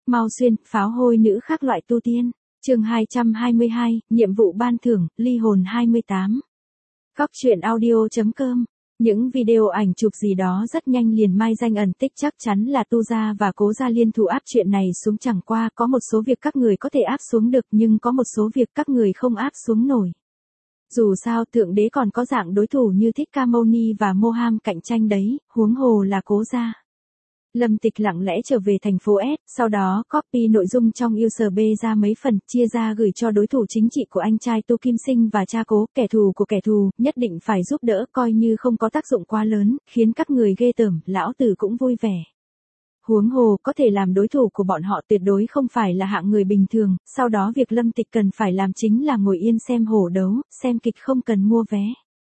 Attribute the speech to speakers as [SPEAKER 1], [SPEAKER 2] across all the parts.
[SPEAKER 1] Mau xuyên, pháo hôi nữ khác loại tu tiên. Chương 222, nhiệm vụ ban thưởng, ly hồn 28. Góc truyện audio.com. Những video ảnh chụp gì đó rất nhanh liền mai danh ẩn tích, chắc chắn là Tu gia và Cố gia liên thủ áp chuyện này xuống, chẳng qua có một số việc các người có thể áp xuống được nhưng có một số việc các người không áp xuống nổi. Dù sao thượng đế còn có dạng đối thủ như Thích Ca Mâu Ni và Mô Ham cạnh tranh đấy, huống hồ là Cố gia. Lâm Tịch lặng lẽ trở về thành phố S, sau đó copy nội dung trong USB ra mấy phần, chia ra gửi cho đối thủ chính trị của anh trai Tu Kim Sinh và cha Cố, kẻ thù của kẻ thù, nhất định phải giúp đỡ, coi như không có tác dụng quá lớn, khiến các người ghê tởm, lão tử cũng vui vẻ. Huống hồ có thể làm đối thủ của bọn họ tuyệt đối không phải là hạng người bình thường, sau đó việc Lâm Tịch cần phải làm chính là ngồi yên xem hổ đấu, xem kịch không cần mua vé.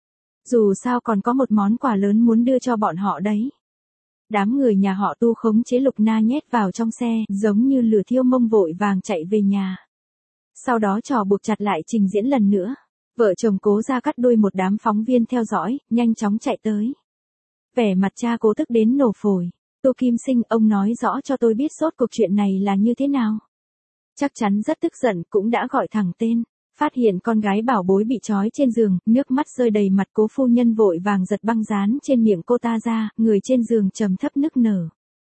[SPEAKER 1] Dù sao còn có một món quà lớn muốn đưa cho bọn họ đấy. Đám người nhà họ Tu khống chế Lục Na nhét vào trong xe, giống như lửa thiêu mông vội vàng chạy về nhà. Sau đó trò buộc chặt lại trình diễn lần nữa. Vợ chồng Cố ra cắt đuôi một đám phóng viên theo dõi, nhanh chóng chạy tới. Vẻ mặt cha Cố tức đến nổ phổi. Tu Kim Sinh, ông nói rõ cho tôi biết rốt cuộc chuyện này là như thế nào. Chắc chắn rất tức giận, cũng đã gọi thẳng tên. Phát hiện con gái bảo bối bị trói trên giường, nước mắt rơi đầy mặt, Cố phu nhân vội vàng giật băng dán trên miệng cô ta ra, người trên giường trầm thấp nức nở.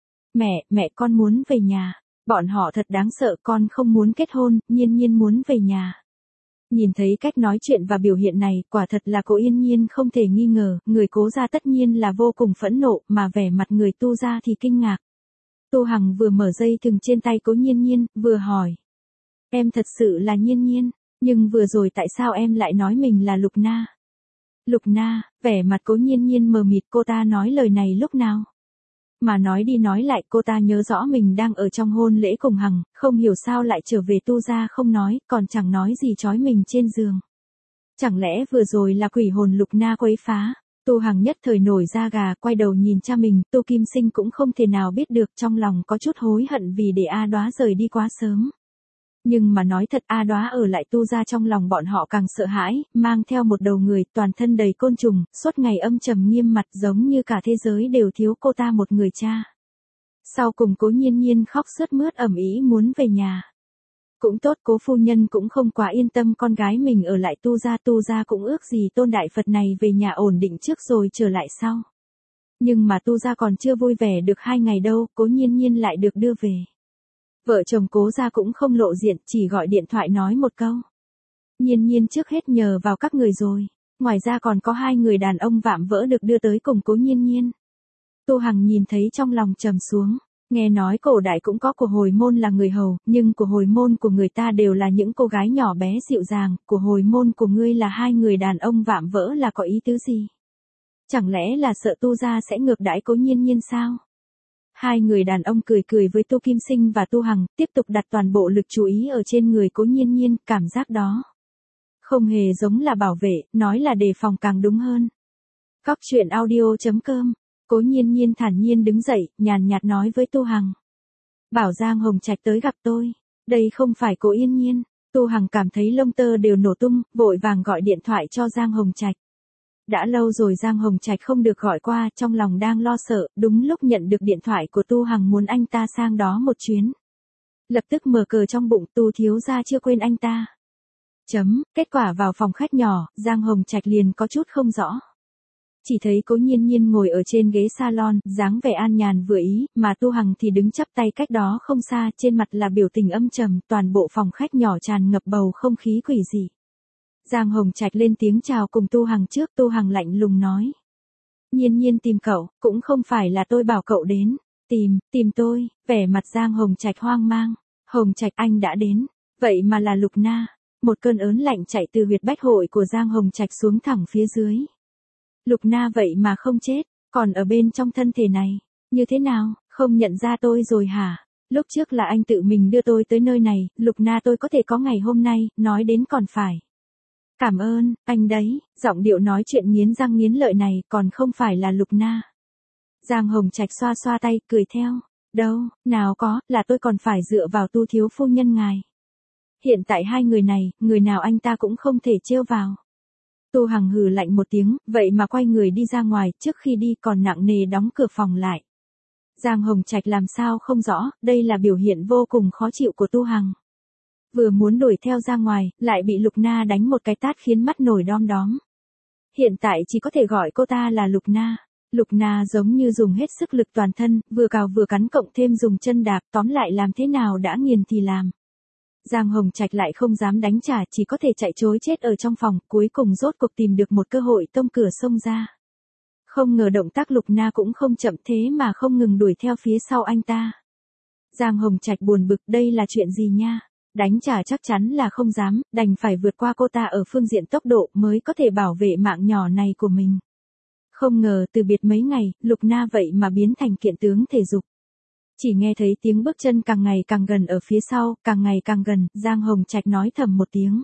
[SPEAKER 1] Mẹ con muốn về nhà. Bọn họ thật đáng sợ, con không muốn kết hôn, Nhiên Nhiên muốn về nhà. Nhìn thấy cách nói chuyện và biểu hiện này, quả thật là Cố Yên Nhiên không thể nghi ngờ, người Cố gia tất nhiên là vô cùng phẫn nộ, mà vẻ mặt người Tu gia thì kinh ngạc. Tu Hằng vừa mở dây thừng trên tay Cố Nhiên Nhiên, vừa hỏi. Em thật sự là Nhiên Nhiên. Nhưng vừa rồi tại sao em lại nói mình là Lục Na? Lục Na, vẻ mặt Cố Nhiên Nhiên mờ mịt, cô ta nói lời này lúc nào? Mà nói đi nói lại, cô ta nhớ rõ mình đang ở trong hôn lễ cùng Hằng, không hiểu sao lại trở về Tu gia không nói, còn chẳng nói gì trói mình trên giường. Chẳng lẽ vừa rồi là quỷ hồn Lục Na quấy phá? Tu Hằng nhất thời nổi da gà, quay đầu nhìn cha mình, Tu Kim Sinh cũng không thể nào biết được, trong lòng có chút hối hận vì để A Đóa rời đi quá sớm. Nhưng mà nói thật, A Đóa ở lại Tu gia trong lòng bọn họ càng sợ hãi, mang theo một đầu người, toàn thân đầy côn trùng, suốt ngày âm trầm nghiêm mặt, giống như cả thế giới đều thiếu cô ta một người cha. Sau cùng Cố Nhiên Nhiên khóc sướt mướt ầm ĩ muốn về nhà. Cũng tốt, Cố phu nhân cũng không quá yên tâm con gái mình ở lại Tu gia cũng ước gì Tôn Đại Phật này về nhà ổn định trước rồi trở lại sau. Nhưng mà Tu gia còn chưa vui vẻ được 2 ngày đâu, Cố Nhiên Nhiên lại được đưa về. Vợ chồng Cố gia cũng không lộ diện, chỉ gọi điện thoại nói một câu. Nhiên Nhiên trước hết nhờ vào các người rồi. Ngoài ra còn có 2 người đàn ông vạm vỡ được đưa tới cùng Cố Nhiên Nhiên. Tu Hằng nhìn thấy trong lòng trầm xuống. Nghe nói cổ đại cũng có của hồi môn là người hầu, nhưng của hồi môn của người ta đều là những cô gái nhỏ bé dịu dàng, của hồi môn của ngươi là 2 người đàn ông vạm vỡ là có ý tứ gì? Chẳng lẽ là sợ Tu gia sẽ ngược đãi Cố Nhiên Nhiên sao? 2 người đàn ông cười cười với Tu Kim Sinh và Tu Hằng, tiếp tục đặt toàn bộ lực chú ý ở trên người Cố Nhiên Nhiên, cảm giác đó không hề giống là bảo vệ, nói là đề phòng càng đúng hơn. Góc truyện audio.com. Cố Nhiên Nhiên thản nhiên đứng dậy, nhàn nhạt nói với Tu Hằng. Bảo Giang Hồng Trạch tới gặp tôi. Đây không phải Cố Yên Nhiên. Tu Hằng cảm thấy lông tơ đều nổ tung, vội vàng gọi điện thoại cho Giang Hồng Trạch. Đã lâu rồi Giang Hồng Trạch không được gọi qua, trong lòng đang lo sợ, đúng lúc nhận được điện thoại của Tu Hằng muốn anh ta sang đó một chuyến. Lập tức mở cờ trong bụng, Tu thiếu gia chưa quên anh ta. Kết quả vào phòng khách nhỏ, Giang Hồng Trạch liền có chút không rõ. Chỉ thấy Cố Nhiên Nhiên ngồi ở trên ghế salon, dáng vẻ an nhàn vừa ý, mà Tu Hằng thì đứng chắp tay cách đó không xa, trên mặt là biểu tình âm trầm, toàn bộ phòng khách nhỏ tràn ngập bầu không khí quỷ dị. Giang Hồng Trạch lên tiếng chào cùng Tu Hằng trước, Tu Hằng lạnh lùng nói. Nhiên Nhiên tìm cậu, cũng không phải là tôi bảo cậu đến. Tìm tôi, vẻ mặt Giang Hồng Trạch hoang mang. Hồng Trạch anh đã đến, vậy mà là Lục Na. Một cơn ớn lạnh chạy từ huyệt bách hội của Giang Hồng Trạch xuống thẳng phía dưới. Lục Na vậy mà không chết, còn ở bên trong thân thể này. Như thế nào, không nhận ra tôi rồi hả? Lúc trước là anh tự mình đưa tôi tới nơi này, Lục Na tôi có thể có ngày hôm nay, nói đến còn phải. Cảm ơn, anh đấy, giọng điệu nói chuyện nghiến răng nghiến lợi này còn không phải là Lục Na. Giang Hồng Trạch xoa xoa tay, cười theo. Đâu, nào có, là tôi còn phải dựa vào Tu thiếu phu nhân ngài. Hiện tại 2 người này, người nào anh ta cũng không thể trêu vào. Tu Hằng hừ lạnh một tiếng, vậy mà quay người đi ra ngoài, trước khi đi còn nặng nề đóng cửa phòng lại. Giang Hồng Trạch làm sao không rõ, đây là biểu hiện vô cùng khó chịu của Tu Hằng. Vừa muốn đuổi theo ra ngoài, lại bị Lục Na đánh một cái tát khiến mắt nổi đom đóm. Hiện tại chỉ có thể gọi cô ta là Lục Na. Lục Na giống như dùng hết sức lực toàn thân, vừa cào vừa cắn cộng thêm dùng chân đạp, tóm lại làm thế nào đã nghiền thì làm. Giang Hồng Trạch lại không dám đánh trả, chỉ có thể chạy trối chết ở trong phòng, cuối cùng rốt cuộc tìm được một cơ hội tông cửa xông ra. Không ngờ động tác Lục Na cũng không chậm thế mà không ngừng đuổi theo phía sau anh ta. Giang Hồng Trạch buồn bực, đây là chuyện gì nha? Đánh trả chắc chắn là không dám, đành phải vượt qua cô ta ở phương diện tốc độ mới có thể bảo vệ mạng nhỏ này của mình. Không ngờ từ biệt mấy ngày, Lục Na vậy mà biến thành kiện tướng thể dục. Chỉ nghe thấy tiếng bước chân càng ngày càng gần ở phía sau, càng ngày càng gần, Giang Hồng Trạch nói thầm một tiếng.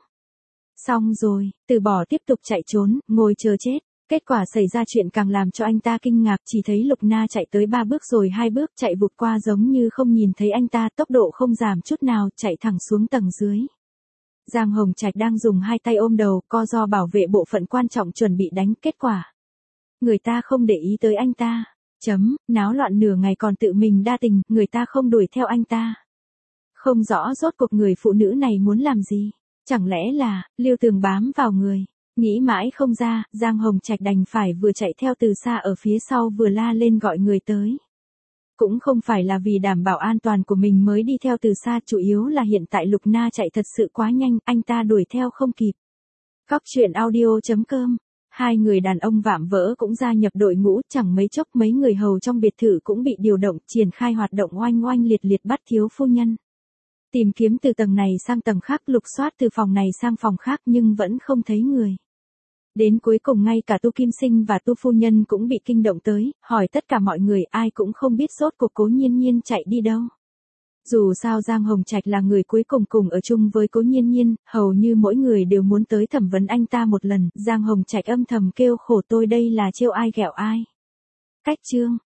[SPEAKER 1] Xong rồi, từ bỏ tiếp tục chạy trốn, ngồi chờ chết. Kết quả xảy ra chuyện càng làm cho anh ta kinh ngạc, chỉ thấy Lục Na chạy tới 3 bước rồi 2 bước, chạy vụt qua giống như không nhìn thấy anh ta, tốc độ không giảm chút nào, chạy thẳng xuống tầng dưới. Giang Hồng Trạch đang dùng hai tay ôm đầu, co ro bảo vệ bộ phận quan trọng chuẩn bị đánh, kết quả. Người ta không để ý tới anh ta. Náo loạn nửa ngày còn tự mình đa tình, người ta không đuổi theo anh ta. Không rõ rốt cuộc người phụ nữ này muốn làm gì. Chẳng lẽ là, Lưu Tường bám vào người. Nghĩ mãi không ra, Giang Hồng Trạch đành phải vừa chạy theo từ xa ở phía sau vừa la lên gọi người tới. Cũng không phải là vì đảm bảo an toàn của mình mới đi theo từ xa, chủ yếu là hiện tại Lục Na chạy thật sự quá nhanh, anh ta đuổi theo không kịp. Góc truyện audio.com. Hai người đàn ông vạm vỡ cũng gia nhập đội ngũ, chẳng mấy chốc mấy người hầu trong biệt thự cũng bị điều động, triển khai hoạt động oanh oanh liệt liệt bắt thiếu phu nhân. Tìm kiếm từ tầng này sang tầng khác, lục soát từ phòng này sang phòng khác nhưng vẫn không thấy người. Đến cuối cùng ngay cả Tu Kim Sinh và Tu Phu Nhân cũng bị kinh động tới, hỏi tất cả mọi người ai cũng không biết rốt cuộc Cố Nhiên Nhiên chạy đi đâu. Dù sao Giang Hồng Trạch là người cuối cùng cùng ở chung với Cố Nhiên Nhiên, hầu như mỗi người đều muốn tới thẩm vấn anh ta một lần, Giang Hồng Trạch âm thầm kêu khổ, tôi đây là trêu ai ghẹo ai. Cách chương